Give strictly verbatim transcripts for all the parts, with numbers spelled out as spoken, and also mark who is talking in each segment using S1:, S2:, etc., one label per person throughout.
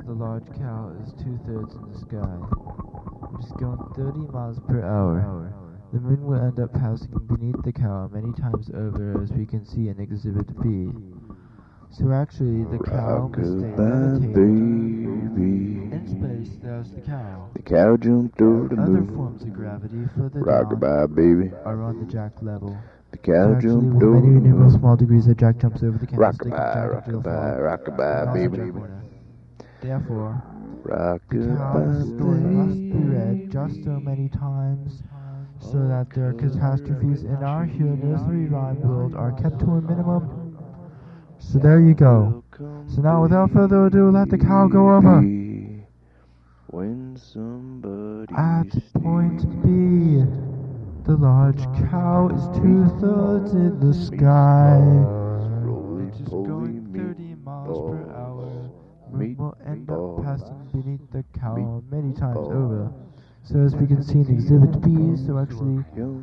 S1: the large cow is two-thirds in the sky. It is going thirty miles per hour. The moon will end up passing beneath the cow many times over, as we can see in Exhibit B. So actually, the cow must stay levitated. In space, there's the cow.
S2: The cow jumped over the
S1: Other
S2: moon.
S1: forms of gravity further
S2: Rockabye,
S1: down
S2: baby.
S1: are on the jack level.
S2: The cow
S1: So actually,
S2: jumped
S1: with
S2: over
S1: many
S2: the
S1: innumerable
S2: moon.
S1: small degrees that Jack jumps over the candlestick and
S2: Rockabye,
S1: Jack and Jill fall,
S2: rockabye, rockabye,
S1: and also
S2: baby.
S1: Jack Horner. Therefore, the
S2: Rockabye,
S1: cow's story must be read just so many times, so that their catastrophes in our here nursery rhyme world are kept to a minimum. So there you go. So now, without further ado, let the cow go over.
S2: When somebody
S1: At point B, the large cow is two-thirds in the sky. It is going thirty miles per hour. Moon will end up passing beneath the cow many times over. So as we can see in Exhibit B, so actually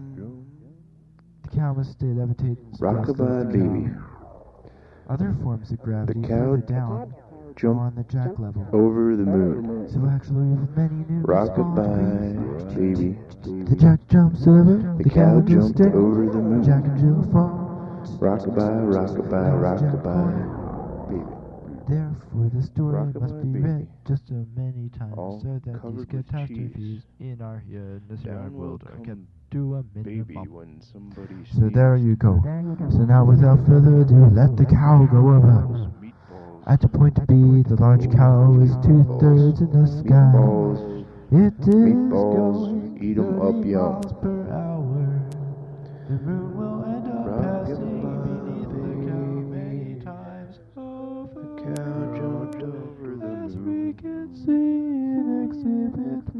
S1: the cow must stay levitated in space.
S2: Rockabye, baby.
S1: Other forms of gravity
S2: The cow
S1: further down
S2: jumped
S1: are on the jack level.
S2: over the moon.
S1: So actually, with many numerous small
S2: Rockabye, baby.
S1: degrees, the jack jumps over,
S2: The
S1: the
S2: cow
S1: cow will
S2: jumped
S1: stay,
S2: over the moon.
S1: Jack and Jill fall.
S2: Rockabye, rockabye, rockabye, baby.
S1: Therefore, the story
S2: Rockabye,
S1: must be
S2: baby.
S1: read just so many times,
S2: All
S1: so that these
S2: covered with
S1: catastrophes
S2: cheese.
S1: in our here in this
S2: Down
S1: yard
S2: will
S1: world are
S2: come
S1: kept to a
S2: baby
S1: minimum.
S2: when somebody
S1: So there
S2: sneezes.
S1: you go. So now, without further ado, let the cow go over.
S2: Meatballs,
S1: At point B, the large cow is two-thirds in the sky.
S2: meatballs,
S1: It is
S2: meatballs,
S1: going
S2: eat 'em up
S1: thirty
S2: young.
S1: miles per hour. The moon will end up passing
S2: Rockabye,
S1: beneath the cow many
S2: baby.
S1: times over.
S2: The cow jumped over the
S1: As we
S2: moon.
S1: can see in Exhibit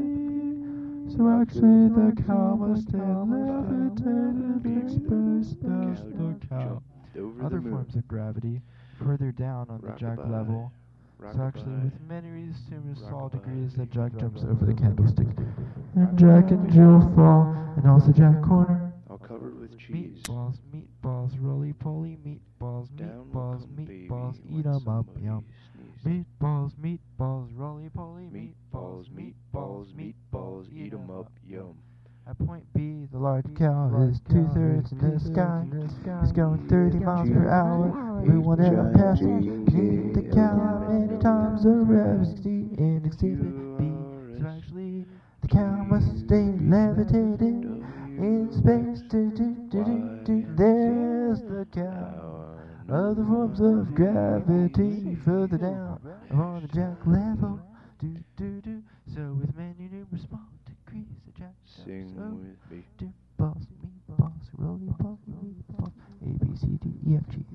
S1: B. So actually, the cow must stay levitated in space. There's the cow.
S2: Over
S1: Other
S2: the moon.
S1: forms of gravity further down on the jack
S2: Rockabye,
S1: level. So actually,
S2: rockabye,
S1: with many reassumed small
S2: rockabye,
S1: degrees that
S2: baby,
S1: Jack jumps
S2: rockabye,
S1: over the candlestick, and
S2: rockabye,
S1: Jack and Jill fall, and also Jack Corner.
S2: all covered with cheese.
S1: Meatballs, meatballs, roly-poly, meatballs,
S2: Down will
S1: meatballs,
S2: come
S1: meatballs,
S2: baby
S1: eat
S2: when
S1: 'em up,
S2: somebody
S1: yum.
S2: sneezes.
S1: Meatballs, meatballs, roly-poly,
S2: Meatballs,
S1: meatballs,
S2: meatballs, meatballs, eat 'em up, yum.
S1: At point B, the large cow is two-thirds in the sky. It's going thirty miles per hour. We will never pass beneath the cow many times over. As we see in Exhibit B. So actually, the cow must stay levitated in space. Do, do, do, do, do. There's the cow. Other forms of gravity further down are on the jack level. Do, do, do. So with many numerous small degrees, the jack
S2: Sing
S1: jumps over.
S2: with me.
S1: Meatballs, meatballs, roly poly, meatballs, A B C D E F G